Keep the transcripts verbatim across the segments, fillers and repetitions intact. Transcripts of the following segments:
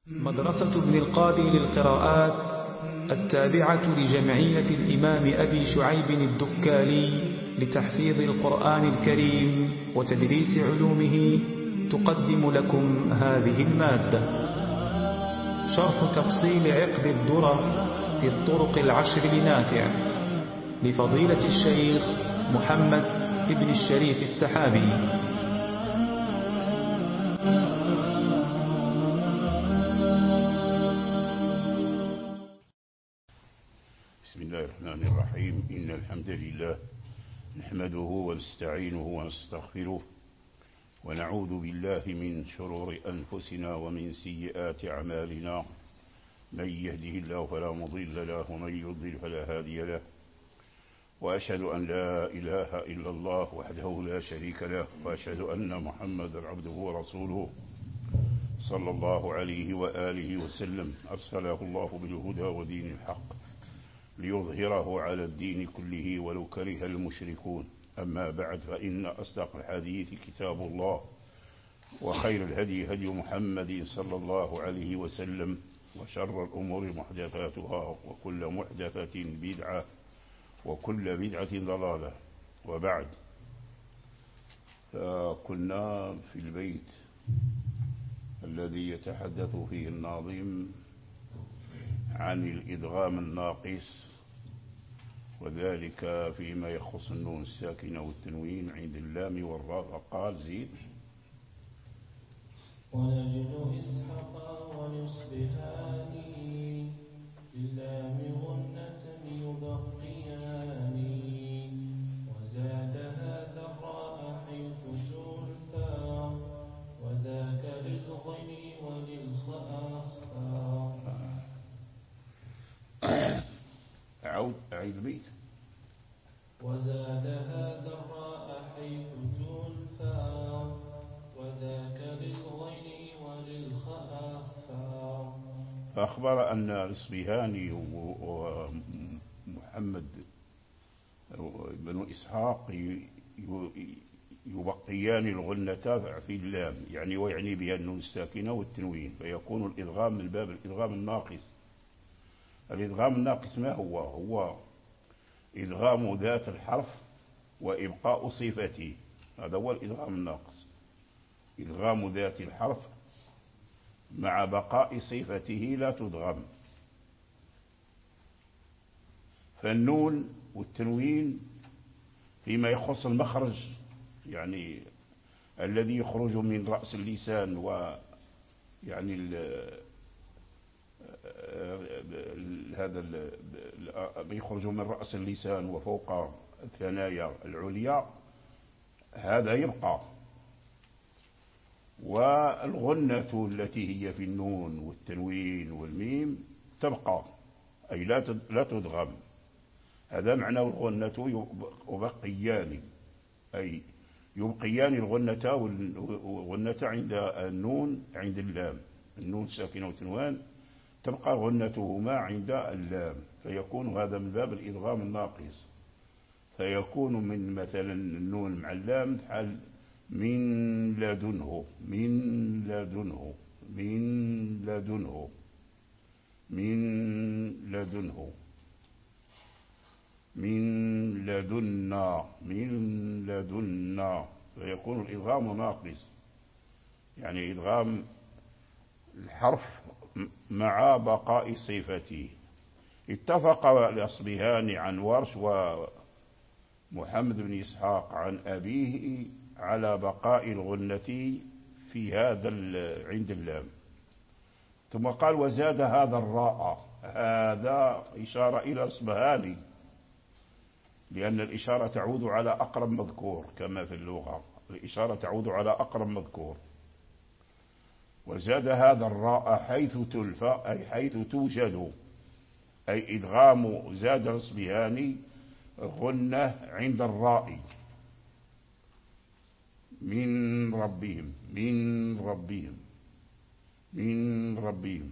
مدرسة ابن القادر للقراءات التابعة لجمعية الإمام أبي شعيب الدكالي لتحفيظ القرآن الكريم وتدريس علومه تقدم لكم هذه المادة. شرح تفصيل عقد الدرر في الطرق العشر لنافع لفضيلة الشيخ محمد ابن الشريف السحابي. بسم الله الرحمن الرحيم. إن الحمد لله نحمده ونستعينه ونستغفره ونعوذ بالله من شرور أنفسنا ومن سيئات أعمالنا. من يهده الله فلا مضل له ومن يضلل فلا هادي له، وأشهد أن لا إله إلا الله وحده لا شريك له، وأشهد أن محمدا عبده ورسوله صلى الله عليه وآله وسلم. أرسله الله بالهدى ودين الحق ليظهره على الدين كله ولو كره المشركون. أما بعد، فإن أصدق الحديث كتاب الله، وخير الهدي هدي محمد صلى الله عليه وسلم، وشر الأمور محدثاتها، وكل محدثة بدعة، وكل بدعة ضلالة. وبعد، فكنا في البيت الذي يتحدث فيه الناظم عن الإدغام الناقص، وذلك فيما يخص النون الساكنة والتنوين عند اللام والراء. قال زيد: ونجد إسحاق ونصبحان للام غنة يبقيان، وزاد هذا الراء حيث زلفا، وذاك للغني وللخاء. أعود أعيد البيت. وزاد هذا الراء حيث زلفا، وذاك للغين وللخاء. فأخبر أن الإصبهاني ومحمد بن إسحاق يبقيان الغنة في اللام، يعني ويعني بها النون الساكنة والتنوين، فيكون الإدغام من باب الإدغام الناقص. الإدغام الناقص ما هو؟ هو إدغام ذات الحرف وإبقاء صفته، هذا هو الإدغام الناقص. إدغام ذات الحرف مع بقاء صفته لا تدغم. فالنون والتنوين فيما يخص المخرج، يعني الذي يخرج من رأس اللسان، ويعني هذا يخرج من رأس اللسان وفوق الثنايا العليا، هذا يبقى. والغنة التي هي في النون والتنوين والميم تبقى، أي لا تدغم. هذا معنى الغنة يبقيان، أي يبقيان الغنة والغنة عند النون عند اللام. النون ساكنة والتنوين تبقى غنتهما عند اللام، فيكون هذا من باب الإدغام الناقص. فيكون من مثلا النون مع اللام حال من لدنه، من لدنه، من لدنه، من لدنه، من لدنا، من لدنا، فيكون الإدغام ناقص، يعني إدغام الحرف مع بقاء صفته. اتفق الأصبهان عن ورش ومحمد بن إسحاق عن أبيه على بقاء الغنة في هذا عند اللام. ثم قال: وزاد هذا الراء. هذا إشارة إلى الأصبهاني، لأن الإشارة تعود على أقرب مذكور، كما في اللغة الإشارة تعود على أقرب مذكور. وزاد هذا الراء حيث تلفى، أي حيث توجد، أي إدغام زاد الأصبهاني غنة عند الراء. من ربهم، من ربهم، من ربهم.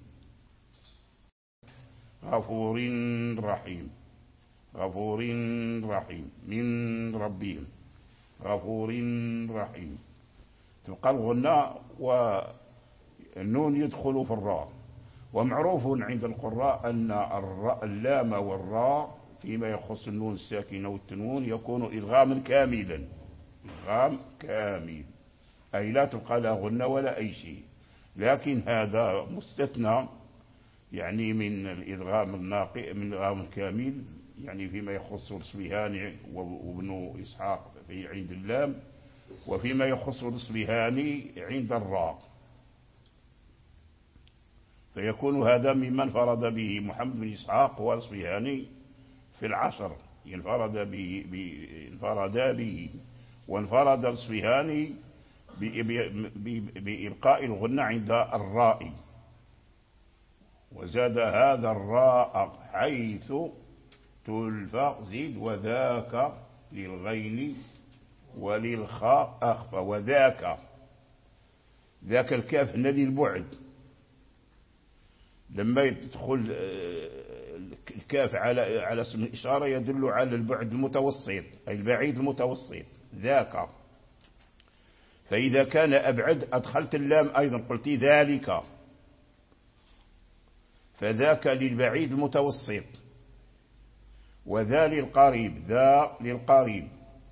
غفور رحيم، غفور رحيم، من ربهم، غفور رحيم. تبقى الغنة و النون يدخل في الراء، ومعروف عند القراء أن اللام والراء فيما يخص النون الساكنة والتنوين يكون إدغاما كاملا، إدغام كامل، أي لا تلقى لا غنة ولا أي شيء. لكن هذا مستثنى يعني من الإدغام الناقئ، من الإدغام الكامل، يعني فيما يخص الأصبهاني وابن إسحاق في عند اللام، وفيما يخص الأصبهاني عند الراء، فيكون هذا ممن انفرد به محمد بن إسحاق والأصبهاني في العشر، انفرد به انفردا به، وانفرد الأصبهاني بإبقاء الغنة عند الراء. وزاد هذا الراء حيث تلفى زيد وذاك للغين وللخاء أخفى. وذاك، ذاك الكاف هنا للبعد، لما يدخل الكاف على على اسم الإشارة يدل على البعد المتوسط، أي البعيد المتوسط، ذاك. فإذا كان أبعد أدخلت اللام أيضا، قلت ذلك، فذاك للبعيد المتوسط، وذا للقريب، ذا للقريب،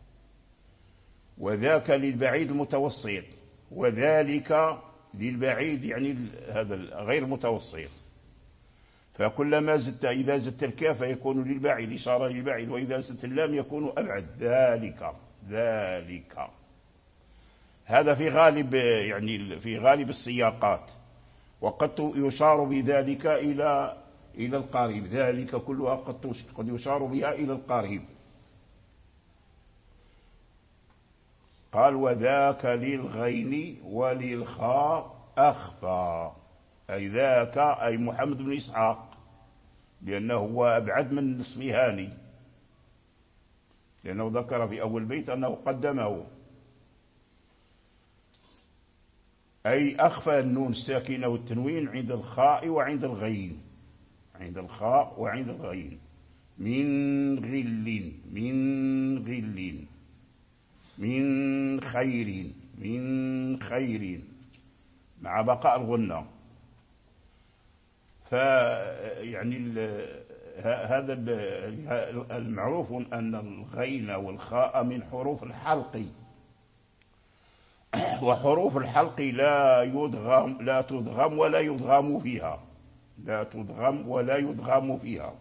وذاك للبعيد المتوسط، وذلك للبعيد يعني هذا غير متوسط. فكلما زدت، إذا زدت الكاف يكون للبعيد، إشارة للبعيد، وإذا زدت اللام يكون أبعد، ذلك ذلك. هذا في غالب يعني في غالب السياقات، وقد يشار بذلك إلى إلى القريب، ذلك كلها قد قد يشار بها إلى القريب. قال وذاك للغين وللخاء أخفى، أي ذاك أي محمد بن إسحاق، لأنه هو أبعد من الأصبهاني، لأنه ذكر في أول بيت أنه قدمه، أي أخفى النون الساكنة والتنوين عند الخاء وعند الغين، عند الخاء وعند الغين. من غل، من غل، من خير، من خير، مع بقاء الغنة. فيعني هذا المعروف أن الغين والخاء من حروف الحلق، وحروف الحلق لا يدغم لا تدغم ولا يدغم فيها، لا تدغم ولا يدغم فيها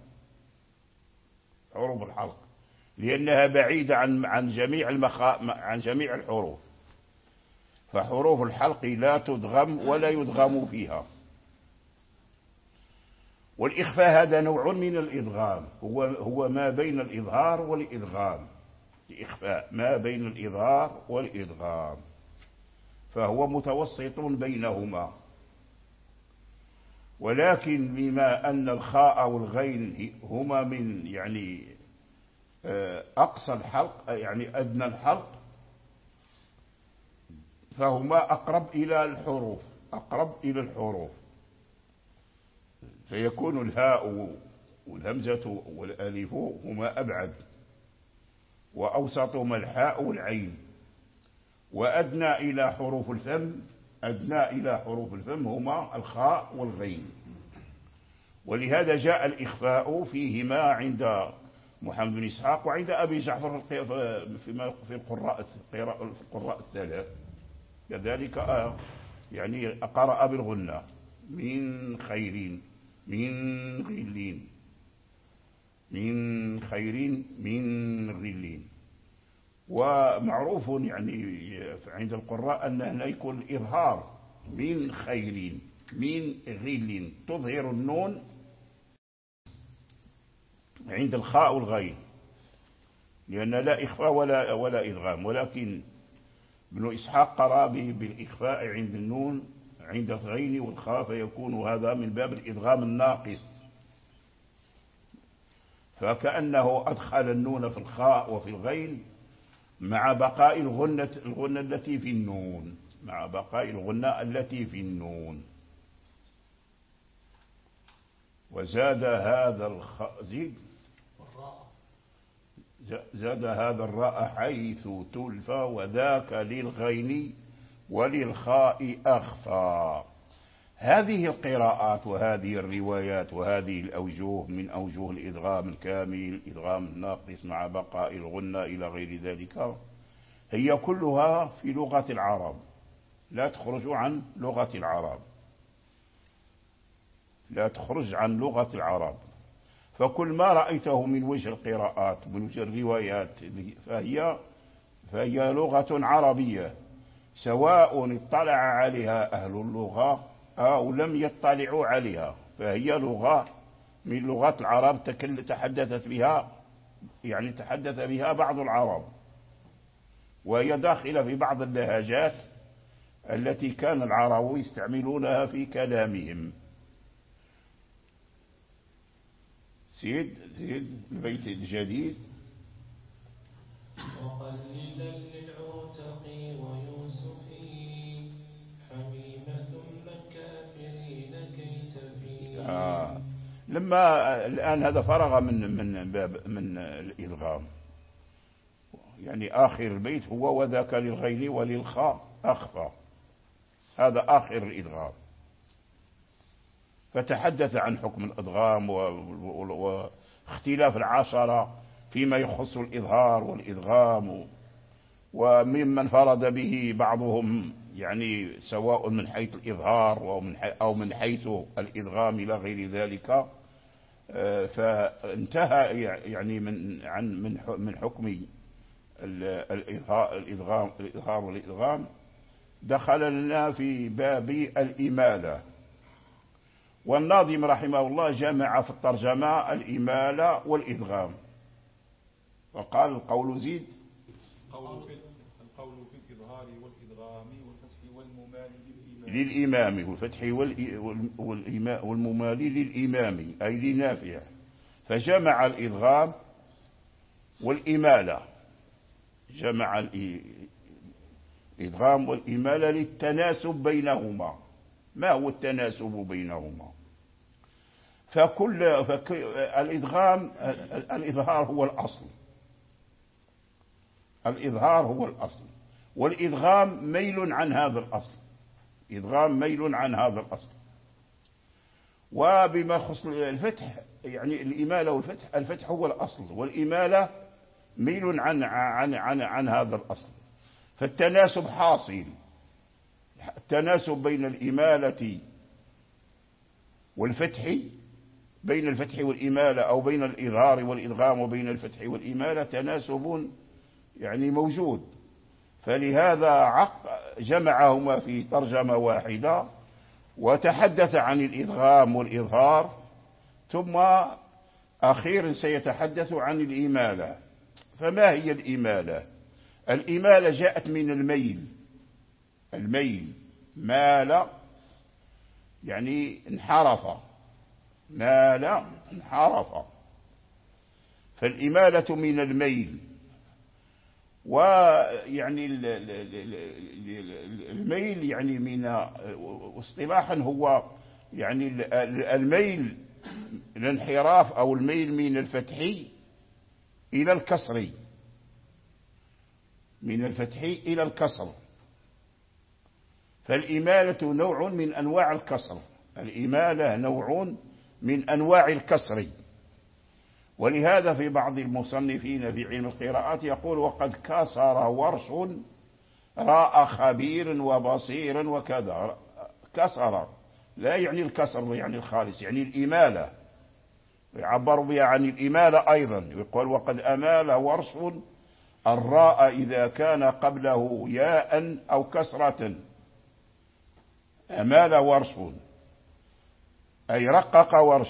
حروف الحلق، لأنها بعيدة عن عن جميع المخا عن جميع الحروف. فحروف الحلق لا تدغم ولا يدغم فيها. والإخفاء هذا نوع من الإدغام، هو هو ما بين الإظهار والإدغام، الإخفاء ما بين الإظهار والإدغام، فهو متوسط بينهما. ولكن بما أن الخاء والغين هما من يعني أقصى الحلق، يعني أدنى الحلق، فهما أقرب إلى الحروف، أقرب إلى الحروف، فيكون الهاء والهمزة والألف هما أبعد، وأوسطهما الحاء والعين، وأدنى إلى حروف الفم، أدنى إلى حروف الفم هما الخاء والغين. ولهذا جاء الإخفاء فيهما عند محمد بن إسحاق وعند أبي جعفر في القراء في القراء الثلاث كذلك، يعني قرأ بالغنة، من خير، من غل، من خير، من غل. ومعروف يعني عند القراء أن هنا يكون إظهار، من خير، من غل، تظهر النون عند الخاء والغين، لأن لا إخفاء ولا ولا إدغام. ولكن ابن إسحاق قرأ بالإخفاء عند النون عند الغين والخاء، فيكون هذا من باب الإدغام الناقص، فكأنه أدخل النون في الخاء وفي الغين مع بقاء الغنة الغنة التي في النون، مع بقاء الغنة التي في النون. وزاد هذا الخ... زيد زاد هذا الراء حيث تلفى، وذاك للغين وللخاء أخفى. هذه القراءات وهذه الروايات وهذه الأوجه من أوجه الإدغام الكامل، الإدغام الناقص مع بقاء الغنة إلى غير ذلك، هي كلها في لغة العرب، لا تخرج عن لغة العرب، لا تخرج عن لغة العرب. فكل ما رأيته من وجه القراءات من وجه الروايات فهي, فهي لغة عربية، سواء اطلع عليها أهل اللغة أو لم يطلعوا عليها، فهي لغة من لغات العرب تحدثت بها، يعني تحدث بها بعض العرب، وهي داخلة في بعض اللهجات التي كان العرب يستعملونها في كلامهم. سيد سيد البيت الجديد. وقللا للعتق ويوسف حميمة من كافرين كي تفي. آه. لما الآن هذا فرغ من من باب من الإدغام، يعني آخر البيت هو وذاك للغين وللخاء أخفى، هذا آخر الإدغام. فتحدث عن حكم الإدغام واختلاف العشرة فيما يخص الإظهار والإدغام، وممن فرض به بعضهم يعني سواء من حيث الإظهار أو من حيث الإدغام إلى غير ذلك. فانتهى يعني من عن من من حكم الإدغام الإظهار والإدغام، دخل لنا في باب الإمالة. والناظم رحمه الله جمع في الترجمة الإمالة والإدغام، وقال القول زيد القول في الإظهار والإدغام والفتح والممال للإمام، والفتح والممال للإمام أي لنافع، فجمع الإدغام والإمالة، جمع الإدغام والإمالة للتناسب بينهما. ما هو التناسب بينهما؟ فكل الإدغام الإظهار هو الأصل، الإظهار هو الأصل، والإدغام ميل عن هذا الأصل، إدغام ميل عن هذا الأصل. وبما يخص الفتح يعني الإمالة والفتح، الفتح هو الأصل والإمالة ميل عن عن عن عن هذا الأصل، فالتناسب حاصل، التناسب بين الإمالة والفتح، بين الفتح والإمالة أو بين الإظهار والإدغام وبين الفتح والإمالة تناسب يعني موجود. فلهذا عق جمعهما في ترجمة واحدة، وتحدث عن الإدغام والإظهار، ثم أخيرا سيتحدث عن الإمالة. فما هي الإمالة؟ الإمالة جاءت من الميل، الميل مال يعني انحرف، مال انحرف، فالإمالة من الميل. ويعني الميل يعني من اصطلاحا هو يعني الميل الانحراف أو الميل من الفتح إلى الكسر، من الفتح إلى الكسر. فالإمالة نوع من أنواع الكسر، الإمالة نوع من أنواع الكسر. ولهذا في بعض المصنفين في علم القراءات يقول وقد كسر ورش راء خبير وبصير وكذا. كسر لا يعني الكسر يعني الخالص، يعني الإمالة، يعبر بها عن الإمالة أيضا. يقول وقد أمال ورش الراء إذا كان قبله ياء أو كسرة، أمال ورش أي رقق ورش.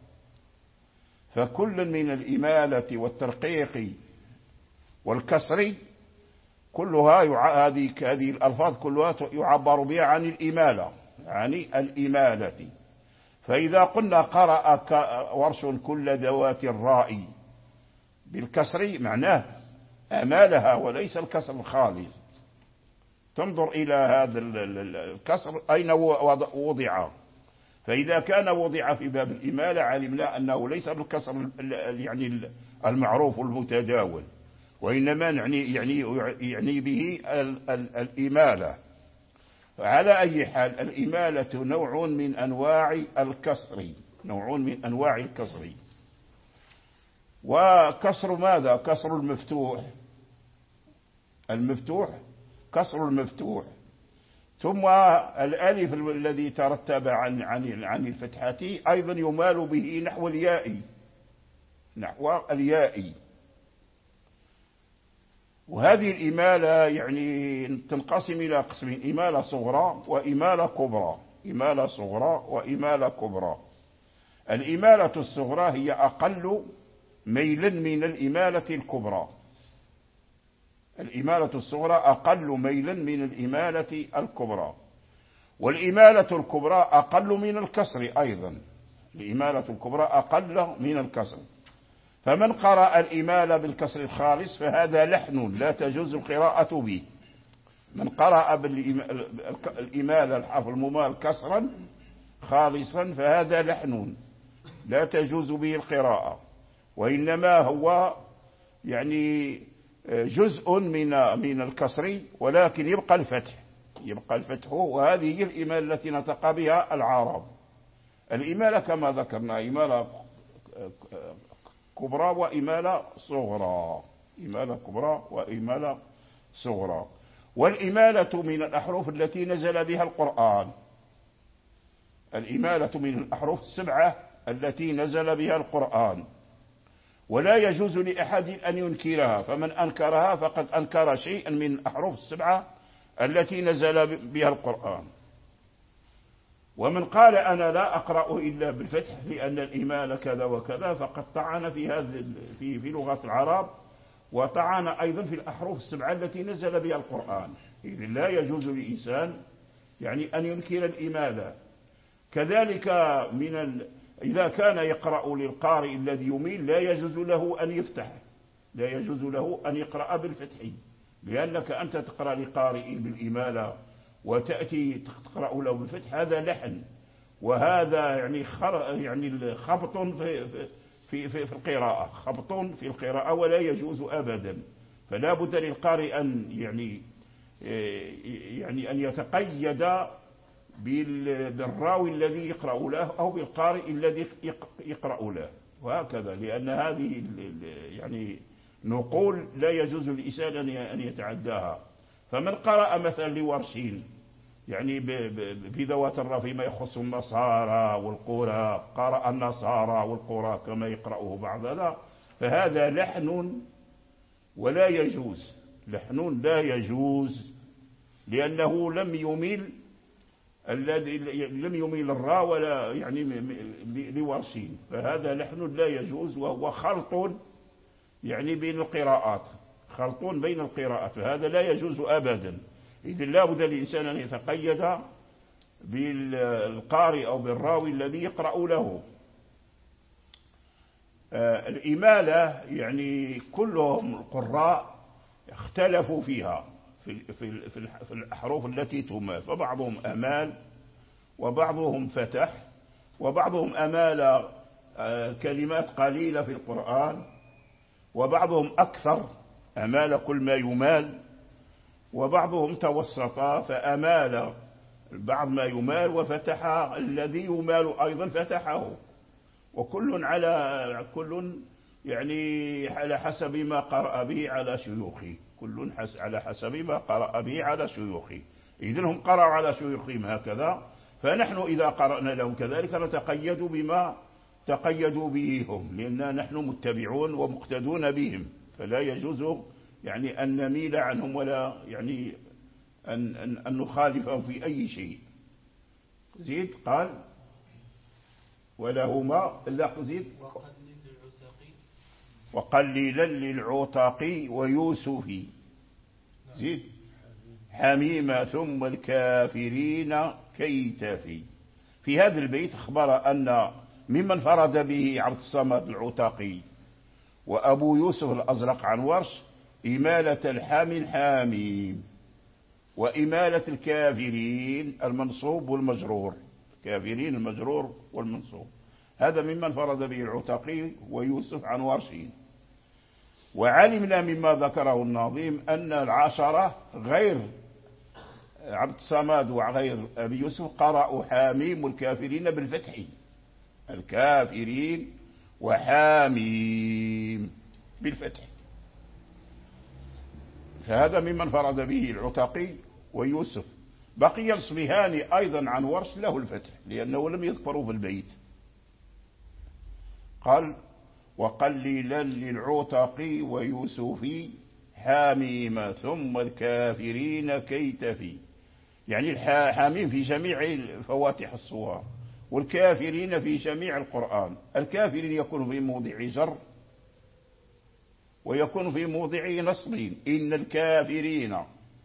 فكل من الإمالة والترقيق والكسر كلها هذه هذه الألفاظ كلها يعبر بها عن الإمالة، يعني الإمالة. فإذا قلنا قرأ ورش كل ذوات الراء بالكسر معناه أمالها وليس الكسر الخالص. تنظر إلى هذا الكسر أين وضع، فإذا كان وضع في باب الإمالة علمنا أنه ليس بالكسر يعني المعروف المتداول، وإنما يعني يعني يعني به الإمالة. على أي حال الإمالة نوع من أنواع الكسر، نوع من أنواع الكسر. وكسر ماذا؟ كسر المفتوح، المفتوح كسر المفتوح. ثم الألف الذي ترتب عن عن عن الفتحة أيضا يمال به نحو الياء، نحو الياء. وهذه الإمالة يعني تنقسم إلى قسمين: إمالة صغرى وإمالة كبرى، إمالة صغرى وإمالة كبرى. الإمالة الصغرى هي أقل ميلا من الإمالة الكبرى، الإمالة الصغرى أقل ميلا من الإمالة الكبرى. والإمالة الكبرى أقل من الكسر أيضا، الإمالة الكبرى أقل من الكسر. فمن قرأ الإمالة بالكسر الخالص فهذا لحن لا تجوز القراءة به. من قرأ بالإمالة الحرف الممال كسرا خالصا فهذا لحن لا تجوز به القراءة، وإنما هو يعني جزء من من الكسر، ولكن يبقى الفتح، يبقى الفتح. وهذه هي الإمالة التي نطق بها العرب. الإمالة كما ذكرنا إمالة كبرى وإمالة صغرى، إمالة كبرى وإمالة صغرى. والإمالة من الأحرف التي نزل بها القرآن، الإمالة من الأحرف السبعة التي نزل بها القرآن، ولا يجوز لأحد أن ينكرها، فمن أنكرها فقد أنكر شيئا من الأحرف السبعة التي نزل بها القرآن. ومن قال أنا لا أقرأ إلا بالفتح لأن الإمالة كذا وكذا فقد طعن في هذه في في لغة العرب، وطعن أيضا في الأحرف السبعة التي نزل بها القرآن. إذن لا يجوز للإنسان يعني أن ينكر الإمالة. كذلك من ال... إذا كان يقرأ للقارئ الذي يميل لا يجوز له أن يفتح، لا يجوز له أن يقرأ بالفتح، لأنك أنت تقرأ لقارئ بالإمالة وتأتي تقرأ له بالفتح، هذا لحن، وهذا يعني خر يعني خبط في في في, في القراءة، خبط في القراءة ولا يجوز أبدا. فلا بد للقارئ أن يعني يعني أن يتقيد بالراوي الذي يقرأ له أو بالقارئ الذي يقرأ له، وهكذا. لأن هذه يعني نقول لا يجوز للإنسان أن يتعداها. فمن قرأ مثلا لورشين يعني في ذوات الرا فيما يخص النصارى والقرى، قرأ النصارى والقرى كما يقرأه بعض هذا، فهذا لحن ولا يجوز، لحن لا يجوز، لأنه لم يميل الذي لم يميل الراء ولا يعني لورشين، فهذا لحن لا يجوز، وهو خلط يعني بين القراءات، خلط بين القراءات، فهذا لا يجوز أبدا. إذن لا بد للإنسان أن يتقيد بالقارئ أو بالراوي الذي يقرأ له. آه الإمالة يعني كلهم القراء اختلفوا فيها في, في, في الأحرف التي تمال، فبعضهم أمال وبعضهم فتح وبعضهم أمال آه كلمات قليلة في القرآن، وبعضهم أكثر أمال كل ما يمال، وبعضهم توسطا فأمال بعض ما يمال وفتح الذي يمال أيضا فتحه، وكل على كل يعني على حسب ما قرأ به على شيوخه، كل على حسب ما قرأ به على شيوخه. إذن هم قرأوا على شيوخهم هكذا، فنحن إذا قرأنا لهم كذلك نتقيد بما تقيدوا به هم، لأننا نحن متبعون ومقتدون بهم، فلا يجوز يعني أن نميل عنهم ولا يعني أن, أن, أن نخالفهم في أي شيء. زيد قال ولهما اللحظ زيد وقليلا للعتق ويوسف، زيد حميمة ثم الكافرين كيتفي. في هذا البيت أخبر أن ممن فرد به عبد الصمد العتقي وأبو يوسف الأزرق عن ورش إمالة الحامي حاميم، وإمالة الكافرين المنصوب والمجرور، كافرين المجرور والمنصوب، هذا ممن فرد به العتقي ويوسف عن ورشين. وعلمنا مما ذكره الناظم أن العشرة غير عبد الصمد وغير أبي يوسف قرأوا حاميم والكافرين بالفتح، الكافرين وحاميم بالفتح. فهذا ممن فرد به العتاقي ويوسف. بقي الصبيهاني أيضا عن ورش له الفتح لأنه لم يذكروا في البيت. قال وقليلا للعتاقي ويوسف حاميم ثم الكافرين كيتفي، يعني الحاميم في جميع فواتح الصور والكافرين في جميع القرآن. الكافرين يكون في موضع جر ويكون في موضع نصب، إن الكافرين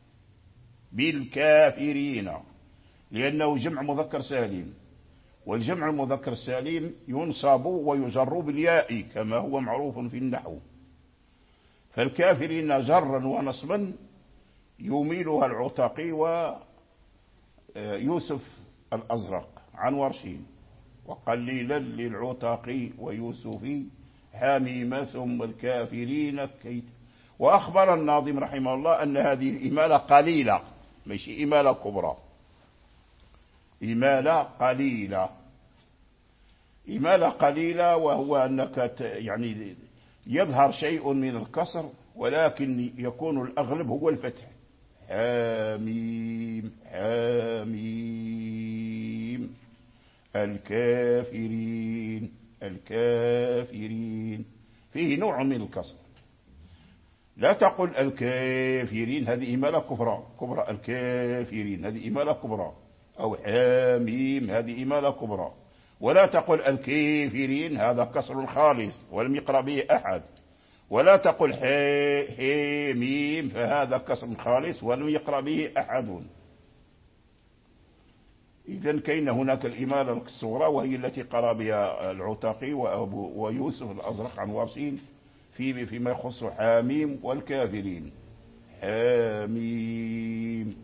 بالكافرين، لأنه جمع مذكر سالم، والجمع المذكر السالم ينصب ويجر بالياء كما هو معروف في النحو. فالكافرين جرا ونصبا يميلها العتاقي ويوسف الأزرق عن ورشين. وقليلا للعتاقي ويوسف حاميم ثم الكافرين كيت. وأخبر الناظم رحمه الله أن هذه الإمالة قليلة، مش إمالة كبرى، إمالة قليلة. إمالة قليلة وهو أنك يعني يظهر شيء من الكسر ولكن يكون الأغلب هو الفتح. حاميم حاميم الكافرين الكافرين، فيه نوع من الكسر. لا تقل الكافرين، هذه إمالة كبرى كبرى الكافرين هذه إمالة كبرى، أو حاميم هذه إمالة كبرى. ولا تقل الكافرين هذا كسر خالص ولم يقرأ به أحد. ولا تقل حاميم فهذا كسر خالص ولم يقرأ به أحد. إذن كاين هناك الإمالة الصغرى وهي التي قرأ بها العتاقي وأبو ويوسف الأزرق عن ورشين في فيما يخص حاميم والكافرين. حاميم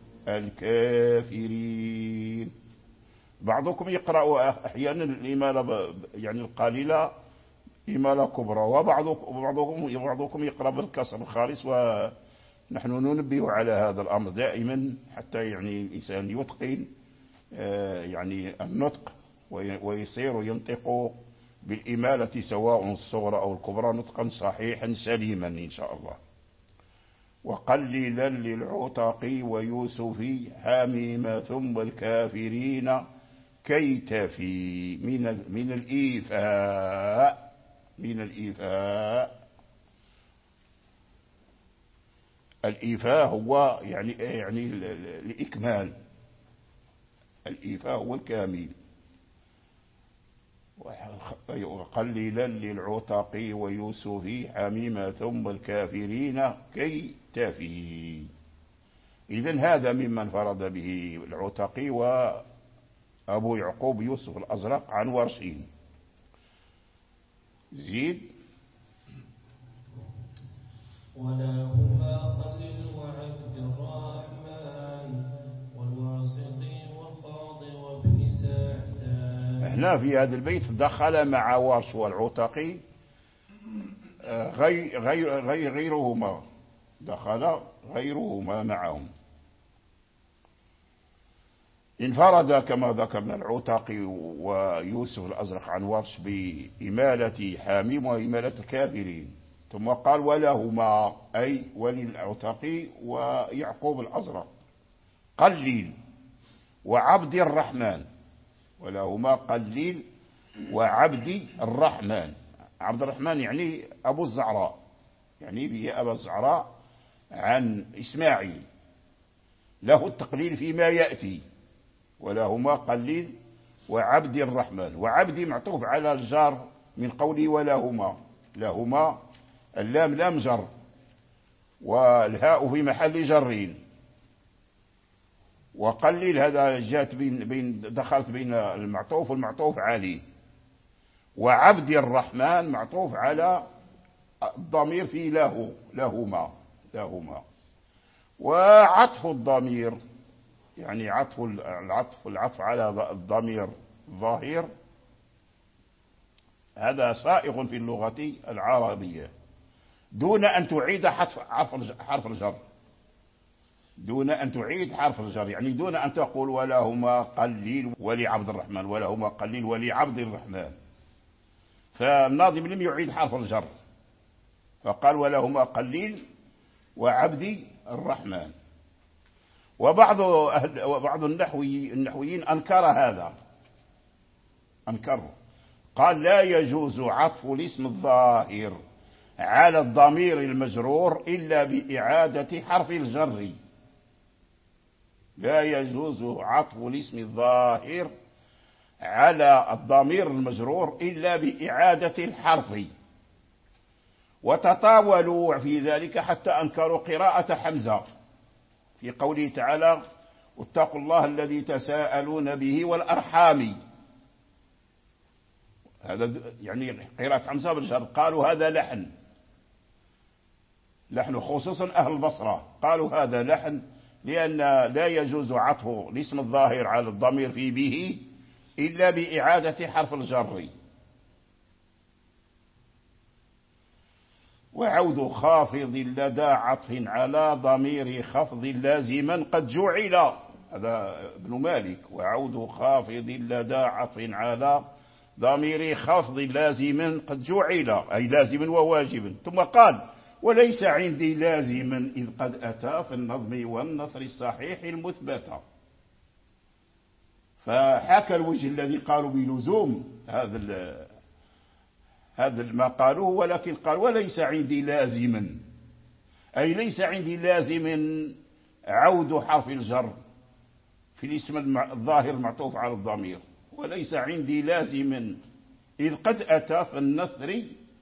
الكافرين. بعضكم يقرأ أحيانا الإمالة يعني القليلة إمالة كبرى، وبعضكم بعضكم يقرأ بالكسر الخالص، ونحن ننبه على هذا الأمر دائما حتى يعني الإنسان يتقن يعني النطق ويصير ينطق بالإمالة سواء الصغرى أو الكبرى نطقا صحيحا سليما إن شاء الله. وقللا للعتاقي ويوسف حاميم ثم الكافرين كيتفي من من الإيفاء من الإيفاء. الإيفاء هو يعني يعني الإكمال، الإيفاء هو الكامل. وقللا للعتاقي ويوسف حميم ثم الكافرين كي تفي. إذن هذا ممن فرض به العتاقي وأبو يعقوب يوسف الأزرق عن ورشين. زيد. ولهما قلل وعبد الرحمن والواسطي والقاضي وابن سعدان. هنا في هذا البيت دخل مع ورش والعتاقي غير غير غير غيرهما، دخل غيرهما معهم. انفرد كما ذكرنا العتاقي ويوسف الأزرق عن ورش بإمالة حاميم وإمالة الكافرين، ثم قال ولهما أي وللعتاقي ويعقوب الأزرق قليل وعبد الرحمن. ولهما قليل وعبد الرحمن. عبد الرحمن يعني أبو الزعراء، يعني به أبو الزعراء عن إسماعيل، له التقليل فيما يأتي. ولهما قليل وعبد الرحمن. وعبد معطوف على الجار من قوله ولهما، لهما اللام لام جر والهاء في محل جرين. وقليل هذا جاءت بين بين دخلت بين المعطوف والمعطوف عليه. وعبد الرحمن معطوف على الضمير في له لهما لهما. وعطف الضمير يعني عطف العطف العطف على الضمير ظاهر، هذا سائغ في اللغة العربية دون أن تعيد حرف حرف الجر. دون أن تعيد حرف الجر، يعني دون أن تقول ولهما قليل ولعبد الرحمن، ولهما قليل ولعبد الرحمن. فالناظم لم يعيد حرف الجر، فقال ولهما قليل وعبد الرحمن. وبعض أهل وبعض النحوي النحويين أنكر هذا، أنكره، قال لا يجوز عطف الاسم الظاهر على الضمير المجرور إلا بإعادة حرف الجر. لا يجوز عطف الاسم الظاهر على الضمير المجرور إلا بإعادة الحرف. وتطاولوا في ذلك حتى أنكروا قراءة حمزة في قوله تعالى واتقوا الله الذي تساءلون به والأرحام. هذا يعني قراءة حمزة بالجر، قالوا هذا لحن، لحن خصوصا أهل البصرة قالوا هذا لحن، لأن لا يجوز عطف الاسم الظاهر على الضمير في به إلا بإعادة حرف الجر. وعود خافض لدى عطف على ضمير خفض لازما قد جعل، هذا ابن مالك، وعود خافض لدى عطف على ضمير خفض لازما قد جعل، أي لازم وواجب. ثم قال وليس عندي لازما إذ قد أتى في النظم والنثر الصحيح المثبت. فحكى الوجه الذي قالوا بلزوم هذا هذا ما قالوه، ولكن قال وليس عندي لازما، أي ليس عندي لازم عود حرف الجر في الاسم الظاهر المعطوف على الضمير، وليس عندي لازما إذ قد أتى في النثر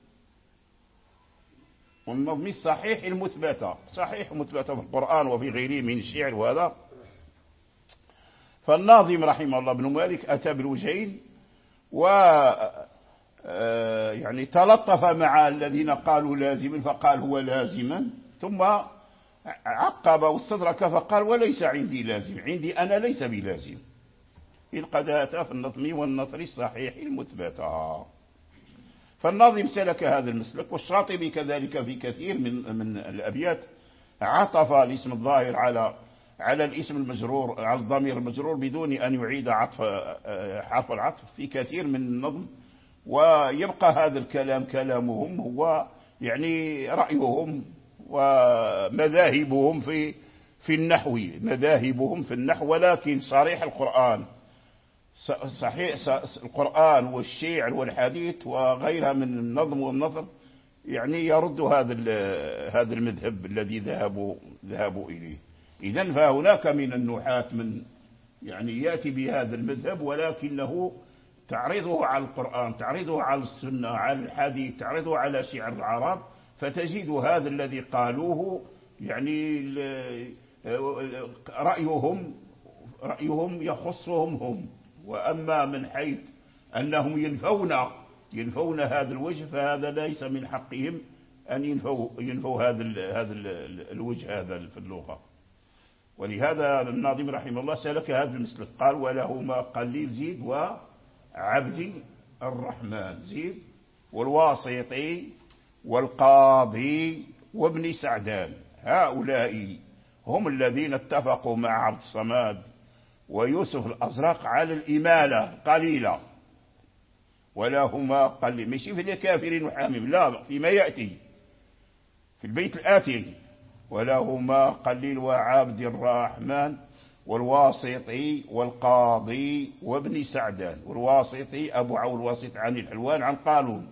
والنظم الصحيح المثبتة، صحيح مثبتة في القرآن وفي غيره من الشعر. وهذا فالناظم رحمه الله بن مالك أتى بالوجهين، و يعني تلطف مع الذين قالوا لازما فقال هو لازما، ثم عقب واستدرك فقال وليس عندي لازم، عندي أنا ليس بلازم إذ قد أتى في النظم والنثر الصحيح المثبتة. فالناظم سلك هذا المسلك، والشاطبي كذلك في كثير من من الأبيات عطف الاسم الظاهر على على الاسم المجرور على الضمير المجرور بدون أن يعيد عطف حرف العطف في كثير من النظم. ويبقى هذا الكلام كلامهم، هو يعني رأيهم ومذاهبهم في في النحو، مذاهبهم في النحو، ولكن صريح القرآن صحيح القرآن والشعر والحديث وغيرها من النظم والنثر يعني يرد هذا هذا المذهب الذي ذهبوا ذهبوا إليه. إذن فهناك من النحاة من يعني يأتي بهذا المذهب، ولكنه تعرضه على القرآن، تعرضه على السنة، على الحديث، تعرضه على شعر العرب، فتجد هذا الذي قالوه يعني رأيهم رأيهم يخصهم هم. وأما من حيث أنهم ينفون ينفون هذا الوجه فهذا ليس من حقهم أن ينفوا ينفوا هذا هذا الوجه هذا في اللغة. ولهذا الناظم رحمه الله سلك هذا المسلك، قال ولهما قليل زيد وعبد الرحمن زيد، والواسطي والقاضي وابن سعدان، هؤلاء هم الذين اتفقوا مع عبد الصمد ويوسف الأزرق على الإمالة قليلة. ولهما قليل ماشي في الكافرين وحامم، لا، فيما يأتي في البيت الآتي ولهما قليل وعبد الرحمن والواسطي والقاضي وابن سعدان. والواسطي أبو عون الواسط عن الحلوان عن قالون،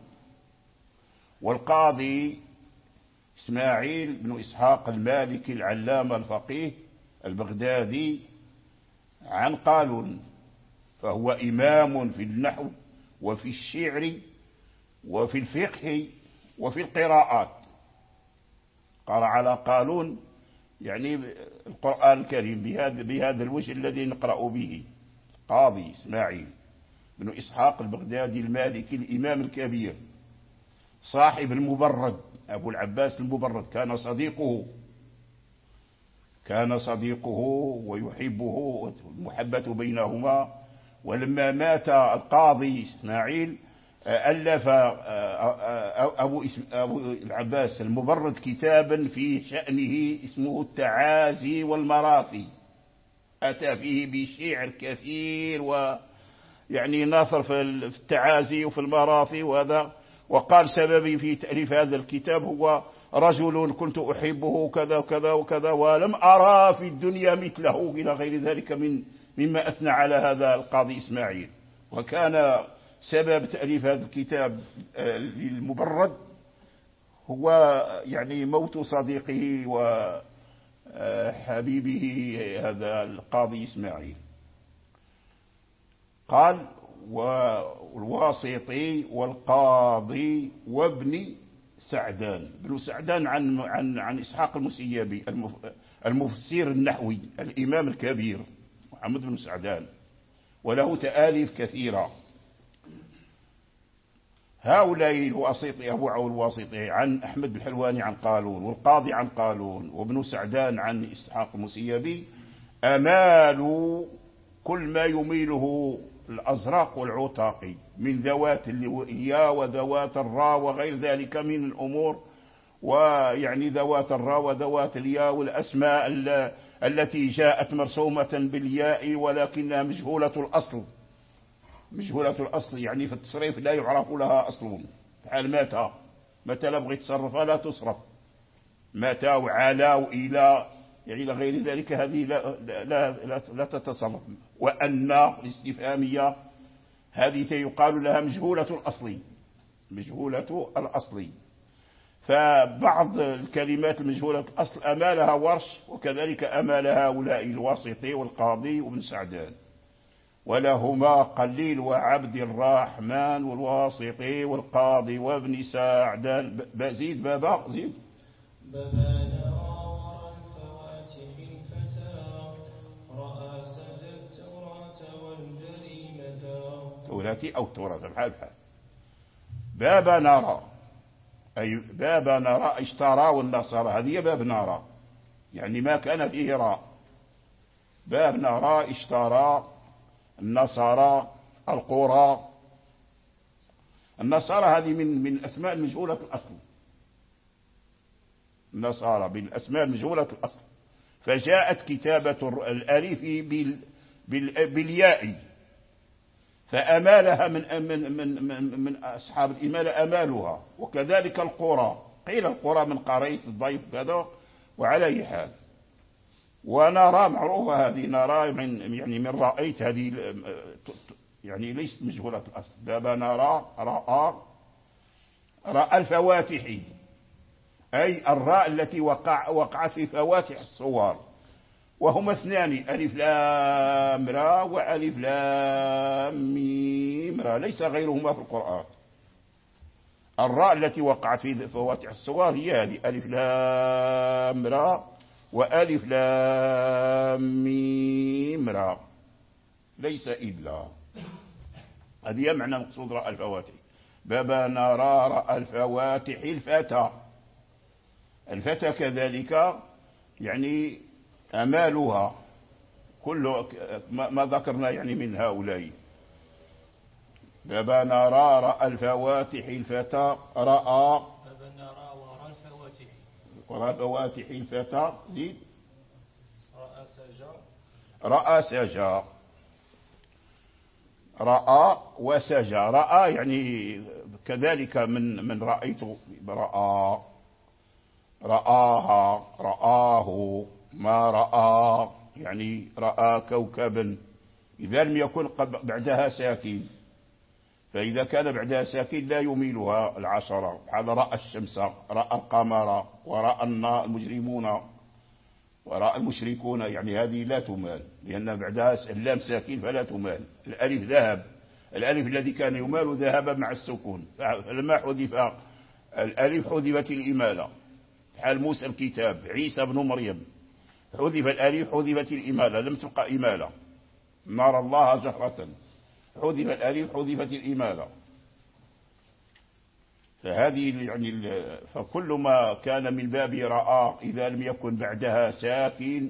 والقاضي إسماعيل بن إسحاق المالكي العلامة الفقيه البغدادي عن قالون، فهو إمام في النحو وفي الشعر وفي الفقه وفي القراءات. قرأ على قالون يعني القرآن الكريم بهذا بهذا الوجه الذي نقرأ به. قاضي إسماعيل بن إسحاق البغدادي المالكي الإمام الكبير صاحب المبرد، أبو العباس المبرد، كان صديقه كان صديقه ويحبه، المحبة بينهما. ولما مات القاضي إسماعيل ألف أبو, أبو العباس المبرد كتابا في شأنه اسمه التعازي والمراثي، أتى فيه بشعر كثير ويعني ناثر في التعازي وفي المراثي وهذا. وقال سببي في تأليف هذا الكتاب هو رجل كنت أحبه كذا وكذا وكذا ولم أرى في الدنيا مثله إلى غير ذلك من مما أثنى على هذا القاضي إسماعيل. وكان سبب تأليف هذا الكتاب للمبرد هو يعني موت صديقه وحبيبه هذا القاضي إسماعيل. قال والواسطي والقاضي وابن سعدان. ابن سعدان عن عن عن إسحاق المسيبي المفسر النحوي الإمام الكبير محمد بن سعدان، وله تآليف كثيرة. هؤلاء الواسطي أبو عون الواسطي عن أحمد بن الحلواني عن قالون، والقاضي عن قالون، وابن سعدان عن إسحاق المسيبي، أمالوا كل ما يميله الأزرق والعتاقي من ذوات الياء وذوات الراء وغير ذلك من الأمور، ويعني ذوات الراء وذوات الياء والأسماء التي جاءت مرسومة بالياء ولكنها مجهولة الأصل. مجهولة الأصل يعني في التصريف لا يعرف لها أصل. بحال متى، متى لا بغيت تصرفها لا تصرف، متى وعلى وإلى يعني إلى غير ذلك هذه لا, لا, لا, لا تتصرف. وأن الاستفهامية هذه يقال لها مجهولة الأصل، مجهولة الأصل. فبعض الكلمات المجهولة الأصل أمالها ورش، وكذلك أمال هؤلاء الواسطي والقاضي وابن سعدان. ولهما قليل وعبد الرحمن والواسطي والقاضي وابن سعدان. زيد بابا زيد بابا نرى ورى الفواتح الفتى رأى سجى التوراة والجريمة. توراتي أو التوراة بحال بحال. بابا نرى أي بابا نرى اشترى والنصارى، هذه باب نرى يعني ما كان فيه راء. باب نرى اشترى النصارى القرى. النصارى هذه من من أسماء المجهولة الأصل، النصارى بالأسماء المجهولة الأصل. فجاءت كتابة الألف بال بال بالياء فأمالها من من من من, من أصحاب الإمالة أمالها. وكذلك القرى، قيل القرى من قريت الضيف كذا. وعلى أي حال ونرى معروفة، هذه نرى من يعني من رأيت، هذه يعني ليست مجهولة الأصل. باب نرى رأى رأى الفواتح أي الراء التي وقع وقعت في فواتح الصور، وهما اثنان ألف لام را وألف لام ميم را، ليس غيرهما في القرآن. الراء التي وقعت في فواتح الصور هي هذه ألف لام را وألف لام ميم را، ليس إلا. هذه معنى مقصود راء الفواتح. بابا نرى راء الفواتح الفتى. الفتى كذلك يعني أمالها كل ما ذكرنا يعني من هؤلاء. بابا نرى راء الفواتح الفتى رأى بابا نرى وراء الفواتح وراء فواتح الفتى زيد رأى سجى رأى سجى رأى وسجى. رأى يعني كذلك من من رأيت رأى رآها رآه ما رأى يعني رأى كوكبا إذا لم يكن بعدها ساكن. فإذا كان بعدها ساكن لا يميلها العشرة. هذا رأى الشمس رأى القمر ورأى المجرمون ورأى المشركون، يعني هذه لا تمال لأن بعدها اللام ساكن فلا تمال. الألف ذهب، الألف الذي كان يمال ذهب مع السكون، فلما حذف الألف حذفت الإمالة. حال موسى الكتاب عيسى بن مريم حذف الألف حذفت الإمالة، لم تبقى إمالة. نرى الله جهرة حذف الألف حذفت الإمالة. فهذه يعني فكل ما كان من باب رأى إذا لم يكن بعدها ساكن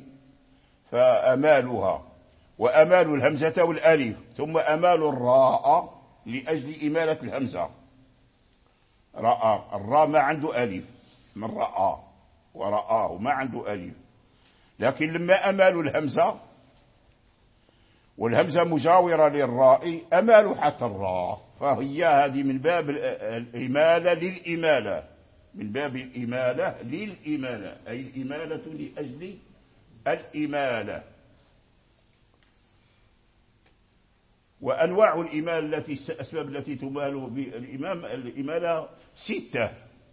فأمالها. وأمال الهمزة والألف ثم أمال الراء لأجل إمالة الهمزة. رأى، الراء ما عنده ألف من رأى ورآه ما عنده ألف، لكن لما أمالوا الهمزة والهمزة مجاورة للراء أمالوا حتى الراء، فهي هذه من باب الإمالة للإمالة، من باب الإمالة للإمالة، أي الإمالة لأجل الإمالة. وأنواع الإمالة التي الأسباب التي تمال بالإمام الإمالة ستة،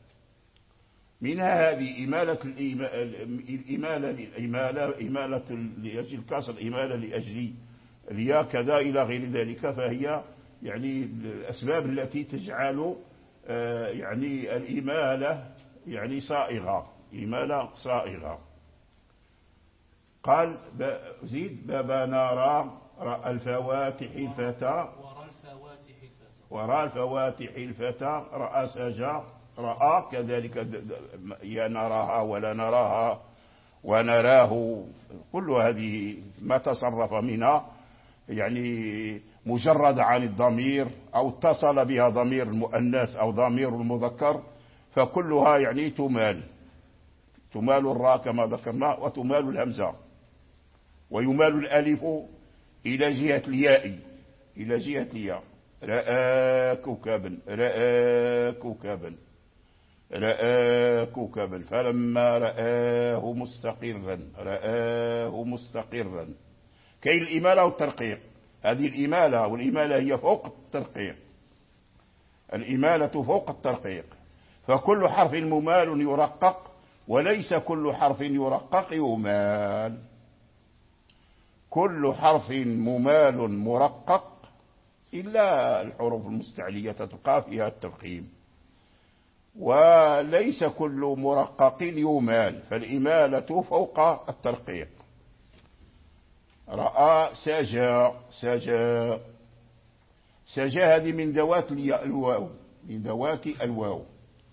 منها هذه إمالة الإمالة للإمالة، إمالة لأجل الكسر، إمالة لأجل الياء كذا إلى غير ذلك. فهي يعني الأسباب التي تجعل يعني الإمالة يعني صائغة، إمالة صائغة. قال زيد باب نرى رأى الفواتح الفتى ورأى الفواتح الفتى رأى سجى رأى كذلك يا نراها ولا نراها ونراه، كل هذه ما تصرف منها يعني مجرد عن الضمير أو اتصل بها ضمير المؤنث أو ضمير المذكر، فكلها يعني تمال، تمال الراء كما ذكرنا وتمال الهمزة، ويمال الألف إلى جهة الياء، إلى جهة الياء. رأى كوكبا، رأى كوكبا، رأى كوكبا، فلما رآه مستقرا، رآه مستقرا. كي الإمالة والترقيق، هذه الإمالة، والإمالة هي فوق الترقيق، الإمالة فوق الترقيق، فكل حرف ممال يرقق، وليس كل حرف يرقق يمال، كل حرف ممال مرقق إلا الحروف المستعلية تلقى فيها التفخيم، وليس كل مرقق يمال، فالإمالة فوق الترقيق. رأى سجى، سجى، سجى هذه من ذوات الواو، من ذوات الواو،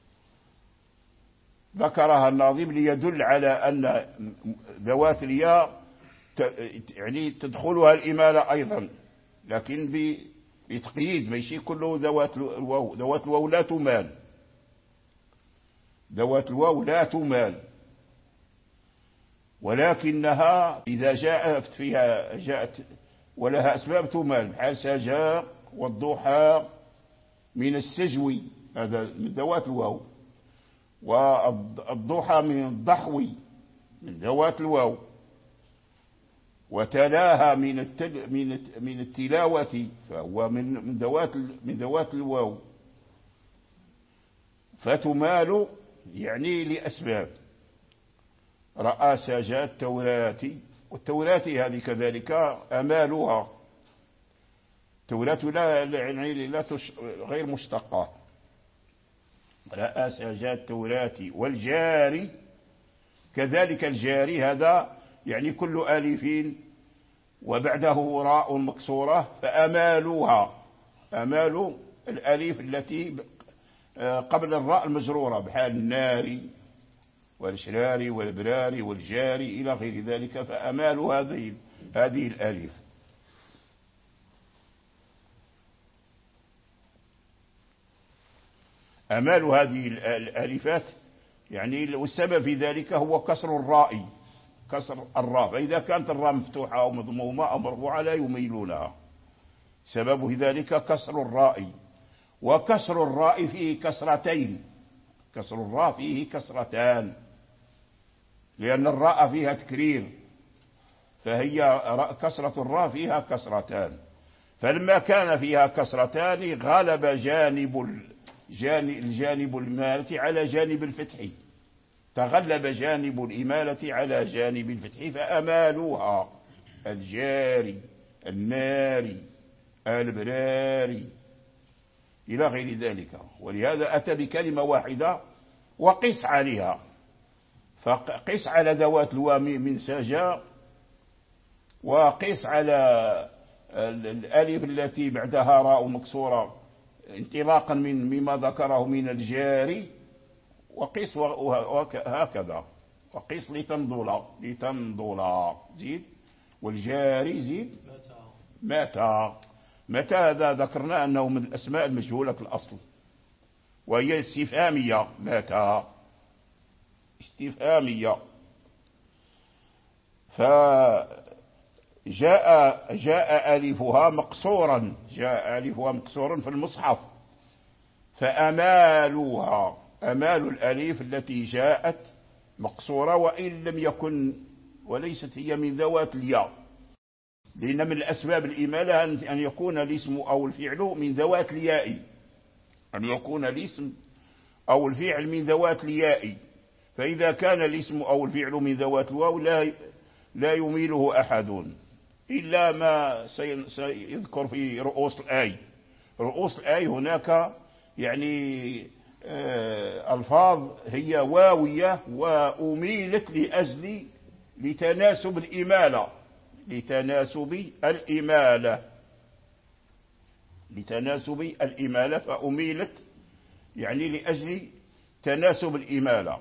ذكرها الناظم ليدل على أن ذوات الياء يعني تدخلها الإمالة أيضا، لكن بتقييد، ماشي كله ذوات الواو، ذوات الواو لا تمال، ذوات الواو لا تمال، ولكنها إذا جاءت فيها جاءت ولها أسباب تمال، بحال سجى والضحى من السجوي، هذا من ذوات الواو، والضحى من الضحوي من ذوات الواو، وتلاها من التل من من التلاوة فهو من من ذوات من ذوات الواو، فتمال يعني لأسباب. رأى سجى التوراة، والتوراة هذه كذلك أمالها، التوراة لا يعني لا غير مشتقة. رأى سجى التوراة، والجاري كذلك، الجاري هذا يعني كل آلف وبعده راء مكسورة، فأمالوها، أمال الألف التي قبل الراء المجرورة، بحال النار والشرار والبرار والجاري إلى غير ذلك، فأمال هذه هذه الألف. أمال هذه الألفات يعني، والسبب في ذلك هو كسر الراء، كسر الراء، فإذا كانت الراء مفتوحة أو مضمومة أو مرفوعة لا يميلونها، سبب ذلك كسر الراء. وكسر الراء فيه كسرتين، كسر الراء فيه كسرتان، لأن الراء فيها تكرير، فهي كسرة الراء فيها كسرتان، فلما كان فيها كسرتان غلب جانب الجانب الإمالة على جانب الفتح، تغلب جانب الإمالة على جانب الفتح، فأمالوها الجاري الناري البراري إلى غير ذلك. ولهذا أتى بكلمة واحدة وقس عليها، فقس على ذوات الواو من سجى، وقس على الألف التي بعدها راء مكسورة انطلاقا من مما ذكره من الجاري، وقس وهكذا، وقس لتنضل، لتنضل زيد، والجاري زيد متى، متى هذا ذكرنا أنه من الأسماء المجهولة الأصل وهي استفهامية. متى استفهامية. فجاء جاء ألفها مقصورا جاء ألفها مقصورا في المصحف. فأمالها أمال الأليف التي جاءت مقصورة وإن لم يكن وليست هي من ذوات الياء، لأن من الأسباب الإمالة أن يكون الاسم أو الفعل من ذوات الياء أن يكون الاسم أو الفعل من ذوات الياء. فإذا كان الاسم أو الفعل من ذوات الواو لا لا يميله أحد إلا ما سيذكر في رؤوس الآي. رؤوس الآي هناك يعني آه ألفاظ هي واوية وأميلت لأجل لتناسب الإمالة لتناسب الإمالة لتناسب الإمالة فأميلت يعني لأجل تناسب الإمالة.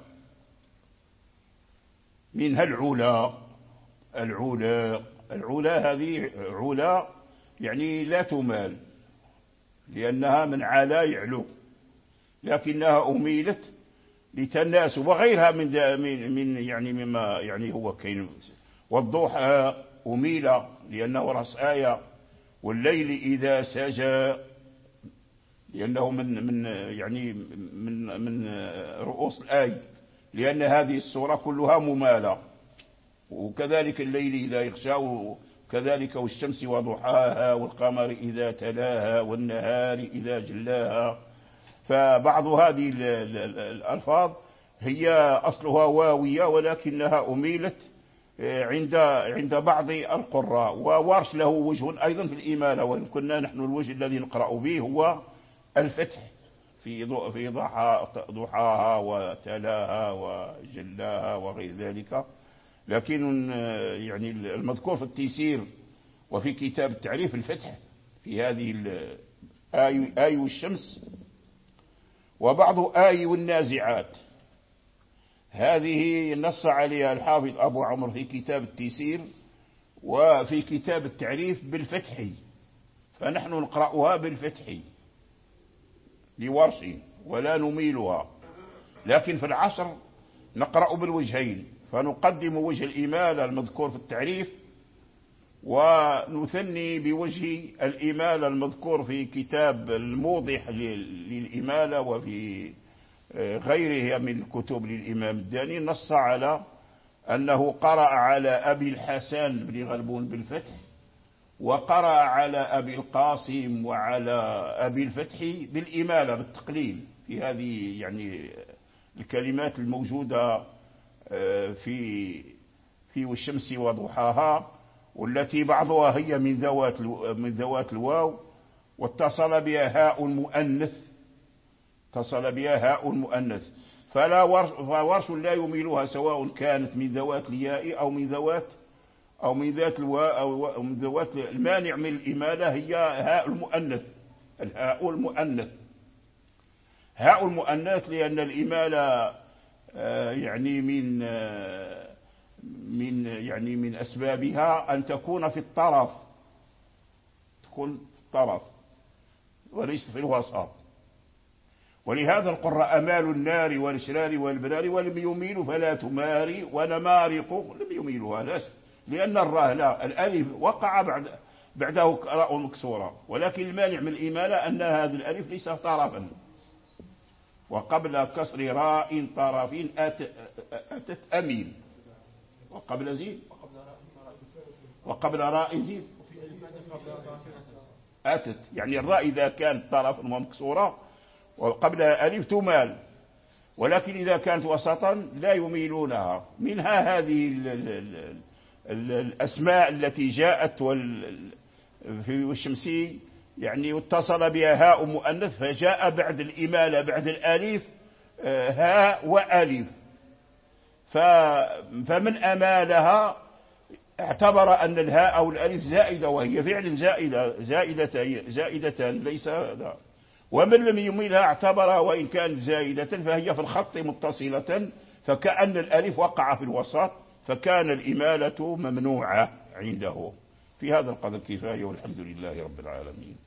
منها العلا العلا العلا هذه علا يعني لا تمال لأنها من علا يعلو، لكنها أميلت لتناسب وغيرها من من يعني مما يعني هو كاين. والضحى أميل لأنه رأس آية، والليل إذا سجى لأنه من من يعني من من رؤوس الآية، لأن هذه السورة كلها ممالة. وكذلك الليل إذا يغشى، وكذلك والشمس وضحاها والقمر إذا تلاها والنهار إذا جلاها. فبعض هذه الألفاظ هي أصلها واوية ولكنها أميلت عند عند بعض القراء. وورش له وجه أيضا في الإمالة، وإن كنا نحن الوجه الذي نقرأ به هو الفتح في في ضحاها وتلاها وجلاها وغير ذلك. لكن يعني المذكور في التيسير وفي كتاب التعريف الفتح في هذه الآي آي والشمس، وبعض آي والنازعات هذه نص عليها الحافظ أبو عمرو في كتاب التيسير وفي كتاب التعريف بالفتح، فنحن نقرأها بالفتح لورش ولا نميلها. لكن في العصر نقرأ بالوجهين، فنقدم وجه الإمالة المذكور في التعريف ونثني بوجه الإمالة المذكور في كتاب الموضح للإمالة وفي غيرها من كتب للإمام الداني. نص على أنه قرأ على أبي الحسن بن غلبون بالفتح، وقرأ على أبي القاسم وعلى أبي الفتح بالإمالة بالتقليل في هذه يعني الكلمات الموجودة في في والشمس وضحاها، والتي بعضها هي من ذوات من ذوات الواو، واتصل بها هاء المؤنث اتصل بها هاء المؤنث. فلا ورش لا يميلها سواء كانت من ذوات الياء أو من ذوات أو من ذات الواو أو من ذوات المانع من الإمالة هي هاء المؤنث. الهاء المؤنث هاء المؤنث لأن الإمالة يعني من من يعني من أسبابها أن تكون في الطرف تكون في الطرف وليس في الوسط. ولهذا القراء أمال النار والإشرار والبرار ولم يميلوا فلا تماري ونمارق لم يميلوها لا، لأن الراء لا الألف وقع بعد بعده راء مكسورة، ولكن المانع من الإمالة أن هذا الألف ليس طرفا، وقبل كسر راء طرف أتت أميل، وقبل زيد وقبل راء زيد أتت، يعني الراء إذا كانت طرفا ومكسورة وقبل ألف تمال، ولكن إذا كانت وسطا لا يميلونها. منها هذه ال ال ال ال الأسماء التي جاءت في الشمسي يعني واتصل بها هاء مؤنث، فجاء بعد الإمالة بعد الألف هاء وألف، فمن أمالها اعتبر أن الهاء أو الألف زائدة، وهي فعل زائدة زائدة زائدة ليس هذا. ومن لم يميلها اعتبرها وإن كانت زائدة فهي في الخط متصلة، فكأن الألف وقع في الوسط، فكان الإمالة ممنوعة عنده. في هذا القدر كفاية، والحمد لله رب العالمين.